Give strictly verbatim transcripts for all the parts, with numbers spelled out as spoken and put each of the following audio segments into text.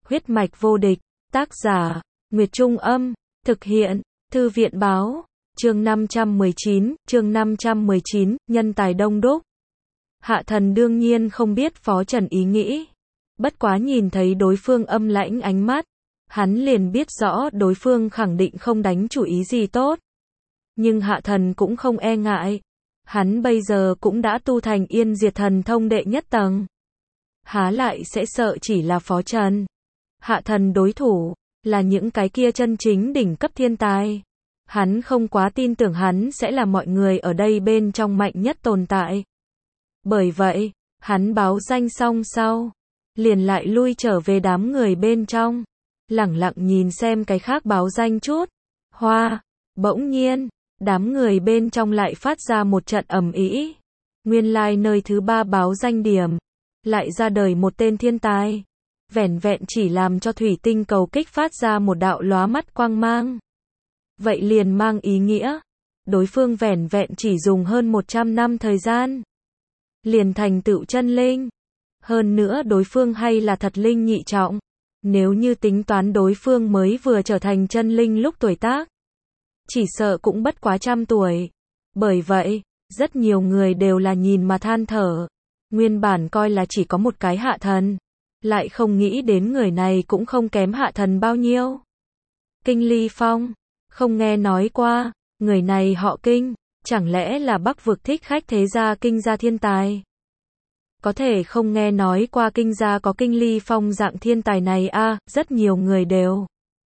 Huyết mạch vô địch, tác giả, Nguyệt Trung Âm, thực hiện, Thư viện Báo, chương năm trăm mười chín, chương năm trăm mười chín, nhân tài đông đúc. Hạ Thần đương nhiên không biết Phó Trần ý nghĩ, bất quá nhìn thấy đối phương âm lãnh ánh mắt, hắn liền biết rõ đối phương khẳng định không đánh chủ ý gì tốt. Nhưng Hạ Thần cũng không e ngại, hắn bây giờ cũng đã tu thành Yên Diệt Thần Thông đệ nhất tầng. Há lại sẽ sợ chỉ là Phó Trần. Hạ Thần đối thủ là những cái kia chân chính đỉnh cấp thiên tài. Hắn không quá tin tưởng hắn sẽ là mọi người ở đây bên trong mạnh nhất tồn tại. Bởi vậy, hắn báo danh xong sau, liền lại lui trở về đám người bên trong, lẳng lặng nhìn xem cái khác báo danh chút. Hoa, bỗng nhiên, đám người bên trong lại phát ra một trận ầm ĩ. Nguyên lai like nơi thứ ba báo danh điểm, lại ra đời một tên thiên tài. Vẻn vẹn chỉ làm cho thủy tinh cầu kích phát ra một đạo lóa mắt quang mang. Vậy liền mang ý nghĩa, đối phương vẻn vẹn chỉ dùng hơn một trăm năm thời gian, liền thành tựu chân linh. Hơn nữa đối phương hay là thật linh nhị trọng. Nếu như tính toán đối phương mới vừa trở thành chân linh lúc tuổi tác, chỉ sợ cũng bất quá trăm tuổi. Bởi vậy, rất nhiều người đều là nhìn mà than thở. Nguyên bản coi là chỉ có một cái Hạ Thần, lại không nghĩ đến người này cũng không kém Hạ Thần bao nhiêu. Kinh Ly Phong, không nghe nói qua, người này họ Kinh, chẳng lẽ là Bắc vực thích khách thế gia Kinh gia thiên tài? Có thể không nghe nói qua Kinh gia có Kinh Ly Phong dạng thiên tài này a, à, rất nhiều người đều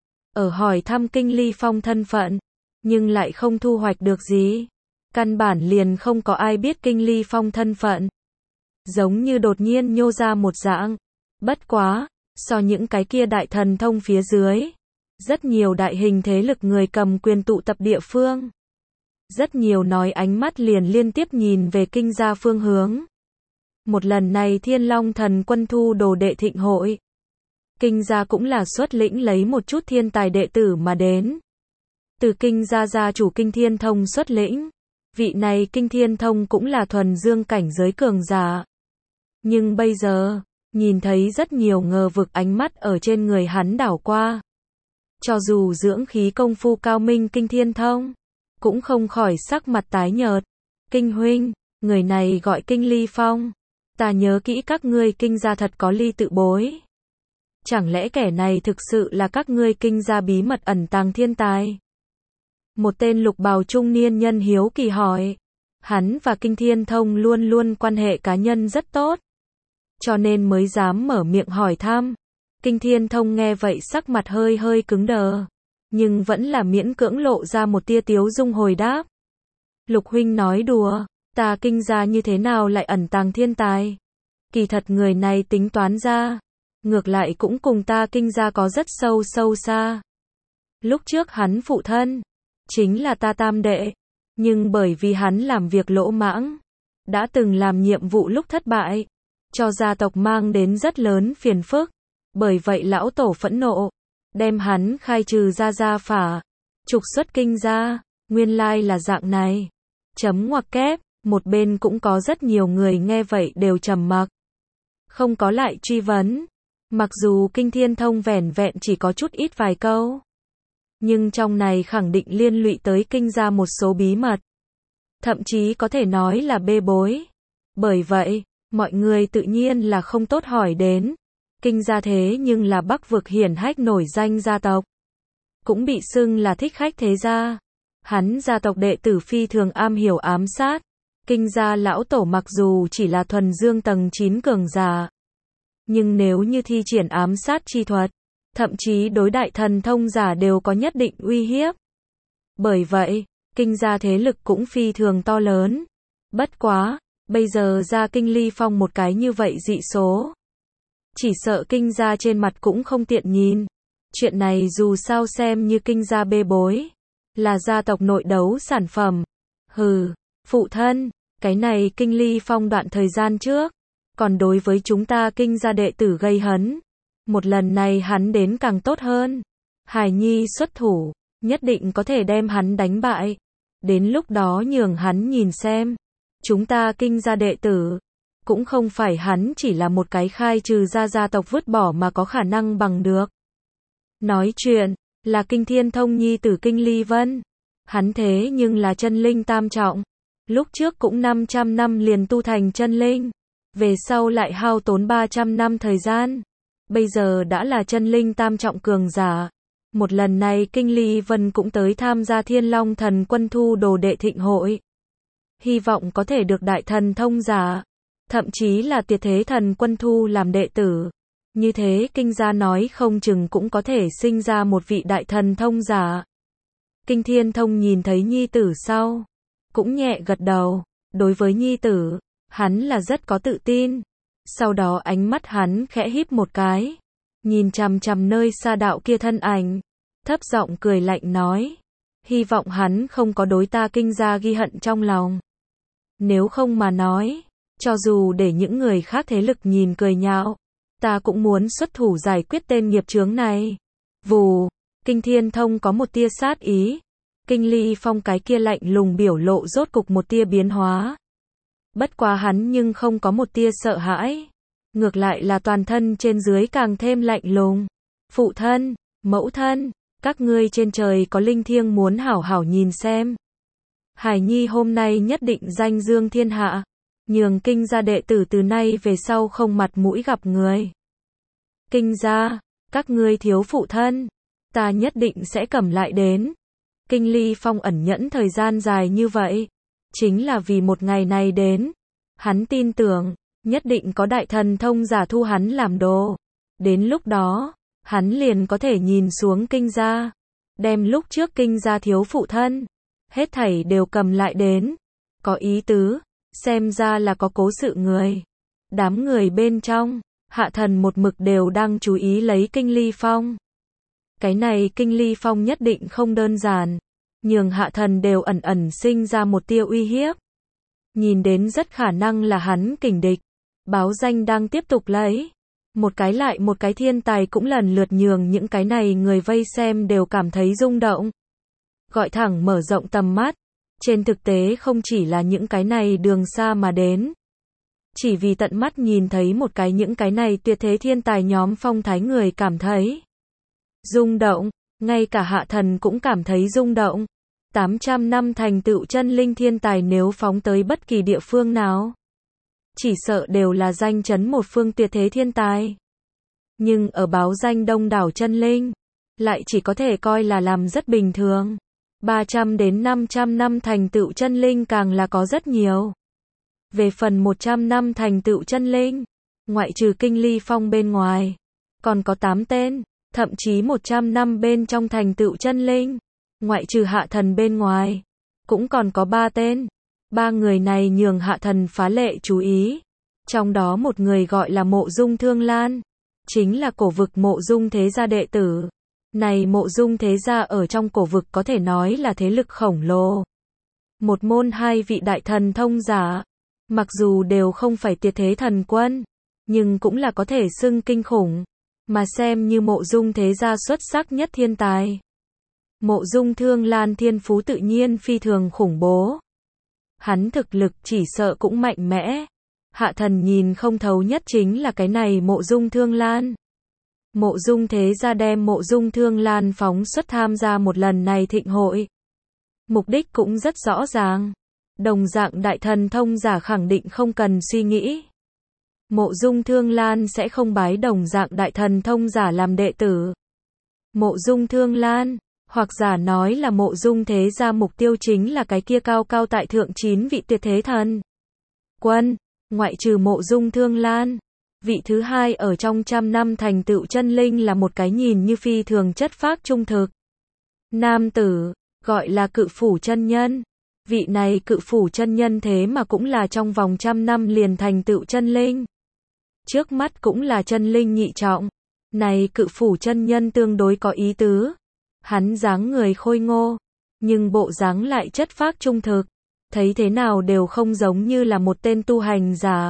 ở hỏi thăm Kinh Ly Phong thân phận, nhưng lại không thu hoạch được gì. Căn bản liền không có ai biết Kinh Ly Phong thân phận. Giống như đột nhiên nhô ra một dạng. Bất quá, so những cái kia đại thần thông phía dưới, rất nhiều đại hình thế lực người cầm quyền tụ tập địa phương. Rất nhiều nói ánh mắt liền liên tiếp nhìn về Kinh gia phương hướng. Một lần này Thiên Long Thần Quân thu đồ đệ thịnh hội, Kinh gia cũng là xuất lĩnh lấy một chút thiên tài đệ tử mà đến. Từ Kinh gia gia chủ Kinh Thiên Thông xuất lĩnh, vị này Kinh Thiên Thông cũng là thuần dương cảnh giới cường giả. Nhưng bây giờ, nhìn thấy rất nhiều ngờ vực ánh mắt ở trên người hắn đảo qua. Cho dù dưỡng khí công phu cao minh Kinh Thiên Thông, cũng không khỏi sắc mặt tái nhợt. Kinh huynh, người này gọi Kinh Ly Phong. Ta nhớ kỹ các ngươi Kinh gia thật có ly tự bối. Chẳng lẽ kẻ này thực sự là các ngươi Kinh gia bí mật ẩn tàng thiên tài? Một tên lục bào trung niên nhân hiếu kỳ hỏi. Hắn và Kinh Thiên Thông luôn luôn quan hệ cá nhân rất tốt, cho nên mới dám mở miệng hỏi thăm. Kinh Thiên Thông nghe vậy sắc mặt hơi hơi cứng đờ, nhưng vẫn là miễn cưỡng lộ ra một tia tiếu dung hồi đáp. Lục huynh nói đùa, ta Kinh gia như thế nào lại ẩn tàng thiên tài? Kỳ thật người này tính toán ra, ngược lại cũng cùng ta Kinh gia có rất sâu sâu xa. Lúc trước hắn phụ thân, chính là ta tam đệ, nhưng bởi vì hắn làm việc lỗ mãng, đã từng làm nhiệm vụ lúc thất bại, cho gia tộc mang đến rất lớn phiền phức. Bởi vậy lão tổ phẫn nộ, đem hắn khai trừ ra gia phả, trục xuất Kinh gia. Nguyên lai là dạng này. Chấm ngoặc kép, một bên cũng có rất nhiều người nghe vậy đều trầm mặc, không có lại truy vấn. Mặc dù Kinh Thiên Thông vẻn vẹn chỉ có chút ít vài câu, nhưng trong này khẳng định liên lụy tới Kinh gia một số bí mật, thậm chí có thể nói là bê bối. Bởi vậy, mọi người tự nhiên là không tốt hỏi đến. Kinh gia thế nhưng là Bắc vực hiển hách nổi danh gia tộc, cũng bị xưng là thích khách thế gia. Hắn gia tộc đệ tử phi thường am hiểu ám sát. Kinh gia lão tổ mặc dù chỉ là thuần dương tầng chín cường giả, nhưng nếu như thi triển ám sát chi thuật, thậm chí đối đại thần thông giả đều có nhất định uy hiếp. Bởi vậy, Kinh gia thế lực cũng phi thường to lớn. Bất quá, bây giờ ra Kinh Ly Phong một cái như vậy dị số, chỉ sợ Kinh gia trên mặt cũng không tiện nhìn. Chuyện này dù sao xem như Kinh gia bê bối, là gia tộc nội đấu sản phẩm. Hừ, phụ thân, cái này Kinh Ly Phong đoạn thời gian trước, còn đối với chúng ta Kinh gia đệ tử gây hấn. Một lần này hắn đến càng tốt hơn. Hải Nhi xuất thủ, nhất định có thể đem hắn đánh bại. Đến lúc đó nhường hắn nhìn xem, chúng ta Kinh gia đệ tử, cũng không phải hắn chỉ là một cái khai trừ ra gia tộc vứt bỏ mà có khả năng bằng được. Nói chuyện, là Kinh Thiên Thông nhi tử Kinh Ly Vân. Hắn thế nhưng là chân linh tam trọng. Lúc trước cũng năm trăm năm liền tu thành chân linh. Về sau lại hao tốn ba trăm năm thời gian. Bây giờ đã là chân linh tam trọng cường giả. Một lần này Kinh Ly Vân cũng tới tham gia Thiên Long Thần Quân thu đồ đệ thịnh hội. Hy vọng có thể được đại thần thông giả, thậm chí là Tuyệt Thế Thần Quân thu làm đệ tử. Như thế Kinh gia nói không chừng cũng có thể sinh ra một vị đại thần thông giả. Kinh Thiên Thông nhìn thấy nhi tử sau, cũng nhẹ gật đầu. Đối với nhi tử, hắn là rất có tự tin. Sau đó ánh mắt hắn khẽ híp một cái, nhìn chằm chằm nơi xa đạo kia thân ảnh, thấp giọng cười lạnh nói, hy vọng hắn không có đối ta Kinh gia ghi hận trong lòng. Nếu không mà nói, cho dù để những người khác thế lực nhìn cười nhạo, ta cũng muốn xuất thủ giải quyết tên nghiệp chướng này. Vù, Kinh Thiên Thông có một tia sát ý. Kinh Ly Phong cái kia lạnh lùng biểu lộ rốt cục một tia biến hóa. Bất quá hắn nhưng không có một tia sợ hãi. Ngược lại là toàn thân trên dưới càng thêm lạnh lùng. Phụ thân, mẫu thân, các ngươi trên trời có linh thiêng muốn hảo hảo nhìn xem. Hải Nhi hôm nay nhất định danh dương thiên hạ. Nhường Kinh gia đệ tử từ nay về sau không mặt mũi gặp người. Kinh gia, các ngươi thiếu phụ thân, ta nhất định sẽ cầm lại đến. Kinh Ly Phong ẩn nhẫn thời gian dài như vậy, chính là vì một ngày này đến. Hắn tin tưởng, nhất định có đại thần thông giả thu hắn làm đồ. Đến lúc đó, hắn liền có thể nhìn xuống Kinh gia, đem lúc trước Kinh gia thiếu phụ thân, hết thảy đều cầm lại đến. Có ý tứ, xem ra là có cố sự người. Đám người bên trong, Hạ Thần một mực đều đang chú ý lấy Kinh Ly Phong. Cái này Kinh Ly Phong nhất định không đơn giản, nhường Hạ Thần đều ẩn ẩn sinh ra một tia uy hiếp. Nhìn đến rất khả năng là hắn kình địch. Báo danh đang tiếp tục lấy. Một cái lại một cái thiên tài cũng lần lượt nhường những cái này người vây xem đều cảm thấy rung động. Gọi thẳng mở rộng tầm mắt. Trên thực tế không chỉ là những cái này đường xa mà đến. Chỉ vì tận mắt nhìn thấy một cái những cái này tuyệt thế thiên tài nhóm phong thái người cảm thấy rung động, ngay cả Hạ Thần cũng cảm thấy rung động. tám trăm năm thành tựu chân linh thiên tài nếu phóng tới bất kỳ địa phương nào, chỉ sợ đều là danh chấn một phương tuyệt thế thiên tài. Nhưng ở báo danh đông đảo chân linh, lại chỉ có thể coi là làm rất bình thường. ba trăm đến năm trăm năm thành tựu chân linh càng là có rất nhiều. Về phần một trăm năm thành tựu chân linh, ngoại trừ Kinh Ly Phong bên ngoài, còn có tám tên, thậm chí một trăm năm bên trong thành tựu chân linh, ngoại trừ Hạ Thần bên ngoài, cũng còn có ba tên. Ba người này nhường Hạ Thần phá lệ chú ý. Trong đó một người gọi là Mộ Dung Thương Lan, chính là cổ vực Mộ Dung thế gia đệ tử. Này Mộ Dung thế gia ở trong cổ vực có thể nói là thế lực khổng lồ. Một môn hai vị đại thần thông giả, mặc dù đều không phải tuyệt thế thần quân, nhưng cũng là có thể xưng kinh khủng, mà xem như Mộ Dung thế gia xuất sắc nhất thiên tài. Mộ Dung Thương Lan thiên phú tự nhiên phi thường khủng bố. Hắn thực lực chỉ sợ cũng mạnh mẽ. Hạ Thần nhìn không thấu nhất chính là cái này Mộ Dung Thương Lan. Mộ Dung thế gia đem Mộ Dung Thương Lan phóng xuất tham gia một lần này thịnh hội. Mục đích cũng rất rõ ràng. Đồng dạng đại thần thông giả khẳng định không cần suy nghĩ. Mộ Dung Thương Lan sẽ không bái đồng dạng đại thần thông giả làm đệ tử. Mộ Dung Thương Lan, hoặc giả nói là Mộ Dung thế gia mục tiêu chính là cái kia cao cao tại thượng chín vị tuyệt thế thần quân, ngoại trừ Mộ Dung Thương Lan. Vị thứ hai ở trong trăm năm thành tựu chân linh là một cái nhìn như phi thường chất phác trung thực nam tử, gọi là Cự Phủ chân nhân. Vị này Cự Phủ chân nhân thế mà cũng là trong vòng trăm năm liền thành tựu chân linh. Trước mắt cũng là chân linh nhị trọng. Này Cự Phủ chân nhân tương đối có ý tứ. Hắn dáng người khôi ngô, nhưng bộ dáng lại chất phác trung thực. Thấy thế nào đều không giống như là một tên tu hành giả,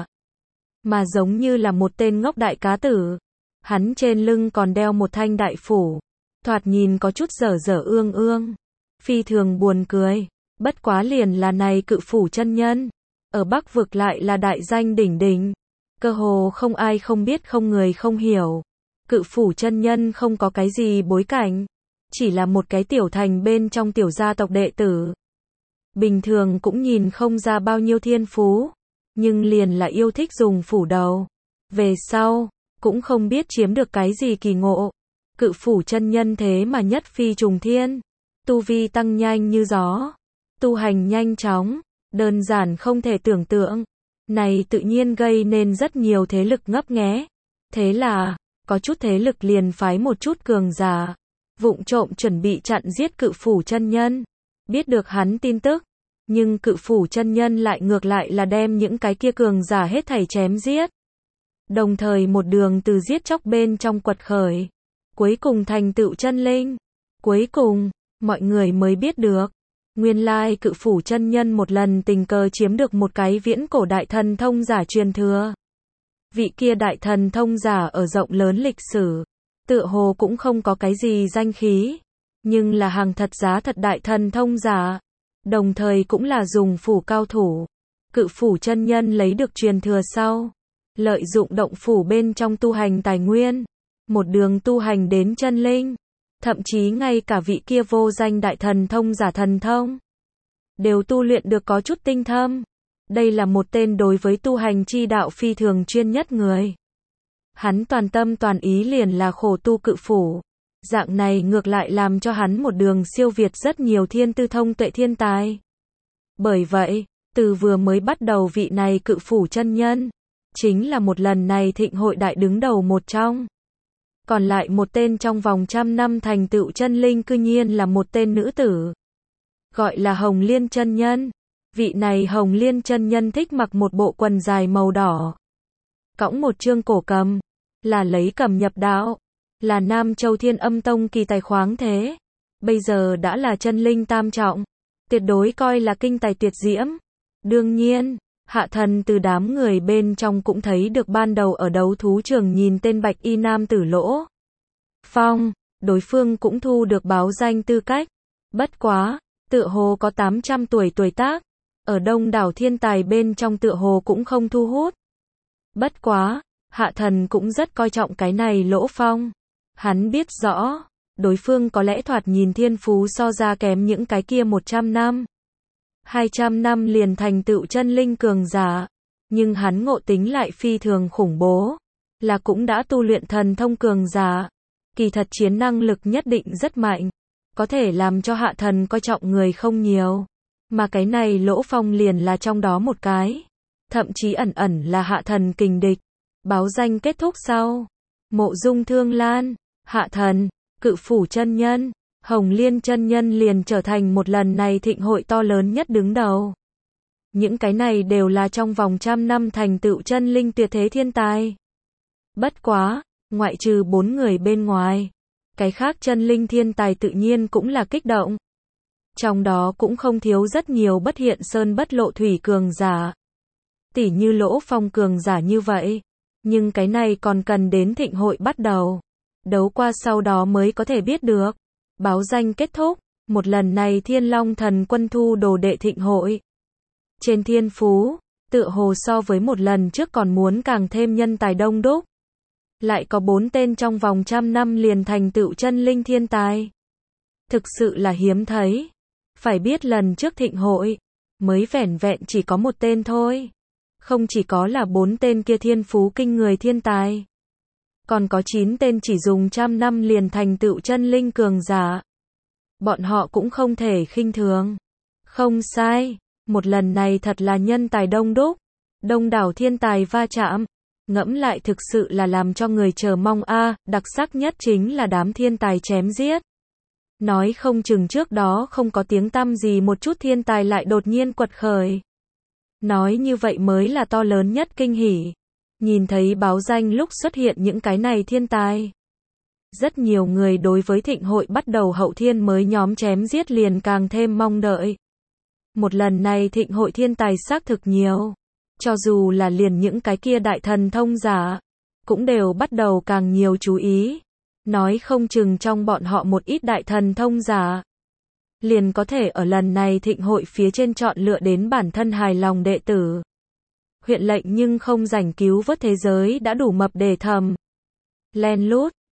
mà giống như là một tên ngốc đại cá tử. Hắn trên lưng còn đeo một thanh đại phủ, thoạt nhìn có chút dở dở ương ương, phi thường buồn cười. Bất quá liền là này Cự Phủ chân nhân, ở Bắc vực lại là đại danh đỉnh đỉnh. Cơ hồ không ai không biết không người không hiểu. Cự phủ chân nhân không có cái gì bối cảnh. Chỉ là một cái tiểu thành bên trong tiểu gia tộc đệ tử. Bình thường cũng nhìn không ra bao nhiêu thiên phú. Nhưng liền là yêu thích dùng phủ đầu. Về sau, cũng không biết chiếm được cái gì kỳ ngộ. Cự phủ chân nhân thế mà nhất phi trùng thiên. Tu vi tăng nhanh như gió. Tu hành nhanh chóng. Đơn giản không thể tưởng tượng. Này tự nhiên gây nên rất nhiều thế lực ngấp nghé. Thế là, có chút thế lực liền phái một chút cường giả. Vụng trộm chuẩn bị chặn giết cự phủ chân nhân. Biết được hắn tin tức. Nhưng cự phủ chân nhân lại ngược lại là đem những cái kia cường giả hết thảy chém giết. Đồng thời một đường từ giết chóc bên trong quật khởi. Cuối cùng thành tựu chân linh. Cuối cùng, mọi người mới biết được. Nguyên lai cự phủ chân nhân một lần tình cờ chiếm được một cái viễn cổ đại thần thông giả truyền thừa. Vị kia đại thần thông giả ở rộng lớn lịch sử. Tựa hồ cũng không có cái gì danh khí. Nhưng là hàng thật giá thật đại thần thông giả. Đồng thời cũng là dùng phủ cao thủ. Cự phủ chân nhân lấy được truyền thừa sau. Lợi dụng động phủ bên trong tu hành tài nguyên. Một đường tu hành đến chân linh. Thậm chí ngay cả vị kia vô danh đại thần thông giả thần thông. Đều tu luyện được có chút tinh thâm. Đây là một tên đối với tu hành chi đạo phi thường chuyên nhất người. Hắn toàn tâm toàn ý liền là khổ tu cự phủ. Dạng này ngược lại làm cho hắn một đường siêu việt rất nhiều thiên tư thông tuệ thiên tài. Bởi vậy, từ vừa mới bắt đầu vị này cự phủ chân nhân. Chính là một lần này thịnh hội đại đứng đầu một trong. Còn lại một tên trong vòng trăm năm thành tựu chân linh cư nhiên là một tên nữ tử. Gọi là Hồng Liên chân nhân. Vị này Hồng Liên chân nhân thích mặc một bộ quần dài màu đỏ. Cõng một chương cổ cầm. Là lấy cầm nhập đạo. Là Nam Châu Thiên Âm Tông kỳ tài khoáng thế. Bây giờ đã là chân linh tam trọng. Tuyệt đối coi là kinh tài tuyệt diễm. Đương nhiên, Hạ Thần từ đám người bên trong cũng thấy được ban đầu ở đấu thú trường nhìn tên bạch y nam tử Lỗ Phong, đối phương cũng thu được báo danh tư cách. Bất quá, tựa hồ có tám trăm tuổi tuổi tác, ở đông đảo thiên tài bên trong tựa hồ cũng không thu hút. Bất quá, Hạ Thần cũng rất coi trọng cái này Lỗ Phong. Hắn biết rõ, đối phương có lẽ thoạt nhìn thiên phú so ra kém những cái kia một trăm năm. hai trăm năm liền thành tựu chân linh cường giả. Nhưng hắn ngộ tính lại phi thường khủng bố. Là cũng đã tu luyện thần thông cường giả. Kỳ thật chiến năng lực nhất định rất mạnh. Có thể làm cho Hạ Thần coi trọng người không nhiều. Mà cái này Lỗ Phong liền là trong đó một cái. Thậm chí ẩn ẩn là Hạ Thần kình địch. Báo danh kết thúc sau. Mộ Dung Thương Lan, Hạ Thần, cự phủ chân nhân, Hồng Liên chân nhân liền trở thành một lần này thịnh hội to lớn nhất đứng đầu. Những cái này đều là trong vòng trăm năm thành tựu chân linh tuyệt thế thiên tài. Bất quá, ngoại trừ bốn người bên ngoài, cái khác chân linh thiên tài tự nhiên cũng là kích động. Trong đó cũng không thiếu rất nhiều bất hiện sơn bất lộ thủy cường giả. Tỉ như Lỗ Phong cường giả như vậy. Nhưng cái này còn cần đến thịnh hội bắt đầu. Đấu qua sau đó mới có thể biết được. Báo danh kết thúc, một lần này Thiên Long Thần Quân thu đồ đệ thịnh hội. Trên thiên phú, tựa hồ so với một lần trước còn muốn càng thêm nhân tài đông đúc. Lại có bốn tên trong vòng trăm năm liền thành tựu chân linh thiên tài. Thực sự là hiếm thấy. Phải biết lần trước thịnh hội, mới vẻn vẹn chỉ có một tên thôi. Không chỉ có là bốn tên kia thiên phú kinh người thiên tài. Còn có chín tên chỉ dùng trăm năm liền thành tựu chân linh cường giả. Bọn họ cũng không thể khinh thường. Không sai, một lần này thật là nhân tài đông đúc. Đông đảo thiên tài va chạm. Ngẫm lại thực sự là làm cho người chờ mong a. À, đặc sắc nhất chính là đám thiên tài chém giết. Nói không chừng trước đó không có tiếng tăm gì một chút thiên tài lại đột nhiên quật khởi. Nói như vậy mới là to lớn nhất kinh hỉ. Nhìn thấy báo danh lúc xuất hiện những cái này thiên tài. Rất nhiều người đối với thịnh hội bắt đầu hậu thiên mới nhóm chém giết liền càng thêm mong đợi. Một lần này thịnh hội thiên tài xác thực nhiều. Cho dù là liền những cái kia đại thần thông giả, cũng đều bắt đầu càng nhiều chú ý. Nói không chừng trong bọn họ một ít đại thần thông giả. Liền có thể ở lần này thịnh hội phía trên chọn lựa đến bản thân hài lòng đệ tử. huyện lệnh nhưng không rảnh cứu vớt thế giới đã đủ mập để thầm. Len lút,